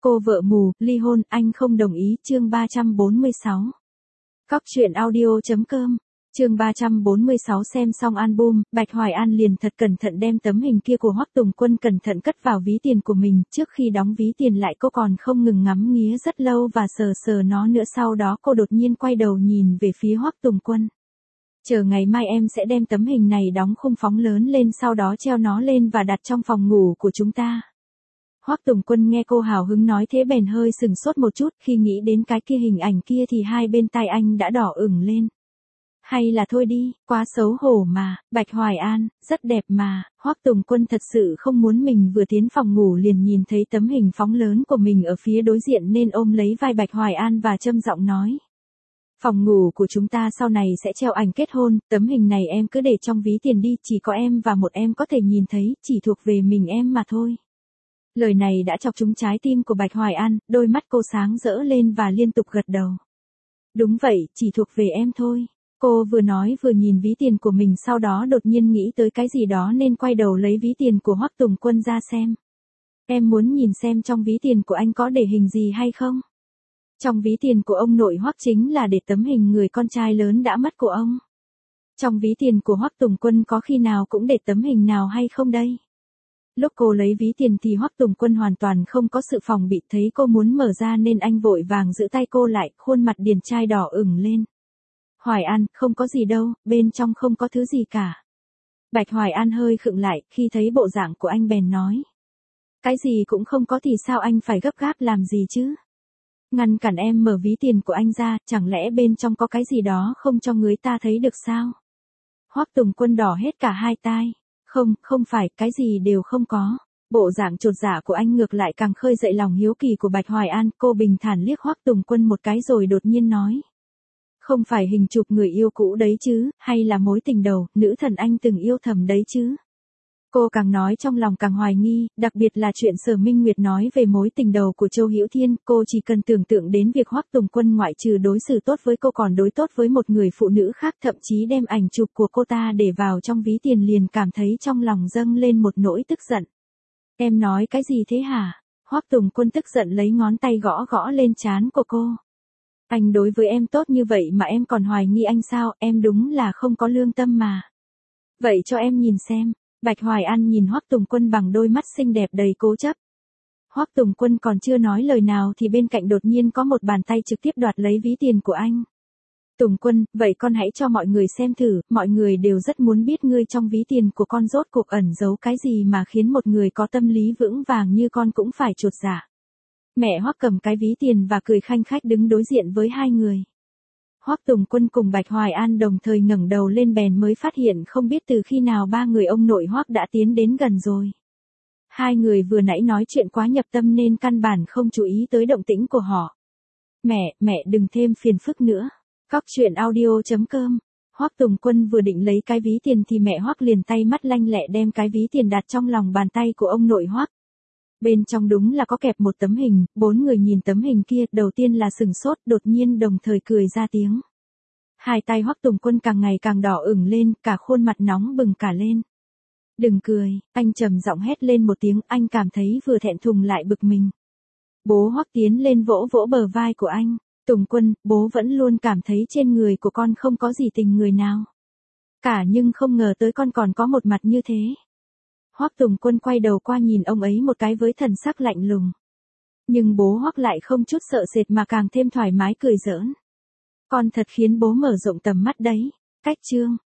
Cô vợ mù, ly hôn, anh không đồng ý, chương 346. Cóc truyện audio.com, chương 346. Xem xong album, Bạch Hoài An liền thật cẩn thận đem tấm hình kia của Hoắc Tùng Quân cẩn thận cất vào ví tiền của mình. Trước khi đóng ví tiền lại cô còn không ngừng ngắm nghía rất lâu và sờ sờ nó nữa. Sau đó cô đột nhiên quay đầu nhìn về phía Hoắc Tùng Quân. Chờ ngày mai em sẽ đem tấm hình này đóng khung phóng lớn lên, sau đó treo nó lên và đặt trong phòng ngủ của chúng ta. Hoắc Tùng Quân nghe cô hào hứng nói thế bèn hơi sừng sốt một chút, khi nghĩ đến cái kia hình ảnh kia thì hai bên tai anh đã đỏ ửng lên. Hay là thôi đi, quá xấu hổ mà, Bạch Hoài An, rất đẹp mà. Hoắc Tùng Quân thật sự không muốn mình vừa tiến phòng ngủ liền nhìn thấy tấm hình phóng lớn của mình ở phía đối diện nên ôm lấy vai Bạch Hoài An và trầm giọng nói. Phòng ngủ của chúng ta sau này sẽ treo ảnh kết hôn, tấm hình này em cứ để trong ví tiền đi, chỉ có em và một em có thể nhìn thấy, chỉ thuộc về mình em mà thôi. Lời này đã chọc trúng trái tim của Bạch Hoài An, đôi mắt cô sáng rỡ lên và liên tục gật đầu. Đúng vậy, chỉ thuộc về em thôi. Cô vừa nói vừa nhìn ví tiền của mình, sau đó đột nhiên nghĩ tới cái gì đó nên quay đầu lấy ví tiền của Hoắc Tùng Quân ra xem. Em muốn nhìn xem trong ví tiền của anh có để hình gì hay không? Trong ví tiền của ông nội Hoắc chính là để tấm hình người con trai lớn đã mất của ông. Trong ví tiền của Hoắc Tùng Quân có khi nào cũng để tấm hình nào hay không đây? Lúc cô lấy ví tiền thì Hoắc Tùng Quân hoàn toàn không có sự phòng bị, thấy cô muốn mở ra nên anh vội vàng giữ tay cô lại, khuôn mặt điển trai đỏ ửng lên. Hoài An, không có gì đâu, bên trong không có thứ gì cả. Bạch Hoài An hơi khựng lại, khi thấy bộ dạng của anh bèn nói. Cái gì cũng không có thì sao anh phải gấp gáp làm gì chứ? Ngăn cản em mở ví tiền của anh ra, chẳng lẽ bên trong có cái gì đó không cho người ta thấy được sao? Hoắc Tùng Quân đỏ hết cả hai tai. Không phải, cái gì đều không có. Bộ dạng chột dạ của anh ngược lại càng khơi dậy lòng hiếu kỳ của Bạch Hoài An. Cô bình thản liếc Hoắc Tùng Quân một cái rồi đột nhiên nói. Không phải hình chụp người yêu cũ đấy chứ, hay là mối tình đầu, nữ thần anh từng yêu thầm đấy chứ? Cô càng nói trong lòng càng hoài nghi, đặc biệt là chuyện Sở Minh Nguyệt nói về mối tình đầu của Châu Hữu Thiên, cô chỉ cần tưởng tượng đến việc Hoắc Tùng Quân ngoại trừ đối xử tốt với cô còn đối tốt với một người phụ nữ khác, thậm chí đem ảnh chụp của cô ta để vào trong ví tiền, liền cảm thấy trong lòng dâng lên một nỗi tức giận. Em nói cái gì thế hả? Hoắc Tùng Quân tức giận lấy ngón tay gõ gõ lên trán của cô. Anh đối với em tốt như vậy mà em còn hoài nghi anh sao, em đúng là không có lương tâm mà. Vậy cho em nhìn xem. Bạch Hoài An nhìn Hoắc Tùng Quân bằng đôi mắt xinh đẹp đầy cố chấp. Hoắc Tùng Quân còn chưa nói lời nào thì bên cạnh đột nhiên có một bàn tay trực tiếp đoạt lấy ví tiền của anh. Tùng Quân, vậy con hãy cho mọi người xem thử, mọi người đều rất muốn biết ngươi trong ví tiền của con rốt cuộc ẩn giấu cái gì mà khiến một người có tâm lý vững vàng như con cũng phải chột dạ. Mẹ Hoắc cầm cái ví tiền và cười khanh khách đứng đối diện với hai người. Hoắc Tùng Quân cùng Bạch Hoài An đồng thời ngẩng đầu lên bèn mới phát hiện không biết từ khi nào ba người ông nội Hoắc đã tiến đến gần rồi. Hai người vừa nãy nói chuyện quá nhập tâm nên căn bản không chú ý tới động tĩnh của họ. Mẹ đừng thêm phiền phức nữa. Cóc truyện audio.com. Hoắc Tùng Quân vừa định lấy cái ví tiền thì mẹ Hoắc liền tay mắt lanh lẹ đem cái ví tiền đặt trong lòng bàn tay của ông nội Hoắc. Bên trong đúng là có kẹp một tấm hình, bốn người nhìn tấm hình kia, đầu tiên là sừng sốt, đột nhiên đồng thời cười ra tiếng. Hai tay Hoắc Tùng Quân càng ngày càng đỏ ửng lên, cả khuôn mặt nóng bừng cả lên. Đừng cười, anh trầm giọng hét lên một tiếng, anh cảm thấy vừa thẹn thùng lại bực mình. Bố Hoắc tiến lên vỗ vỗ bờ vai của anh. Tùng Quân, bố vẫn luôn cảm thấy trên người của con không có gì tình người nào cả, nhưng không ngờ tới con còn có một mặt như thế. Hoắc Tùng Quân quay đầu qua nhìn ông ấy một cái với thần sắc lạnh lùng. Nhưng bố Hoắc lại không chút sợ sệt mà càng thêm thoải mái cười giỡn. Con thật khiến bố mở rộng tầm mắt đấy. Cách chương.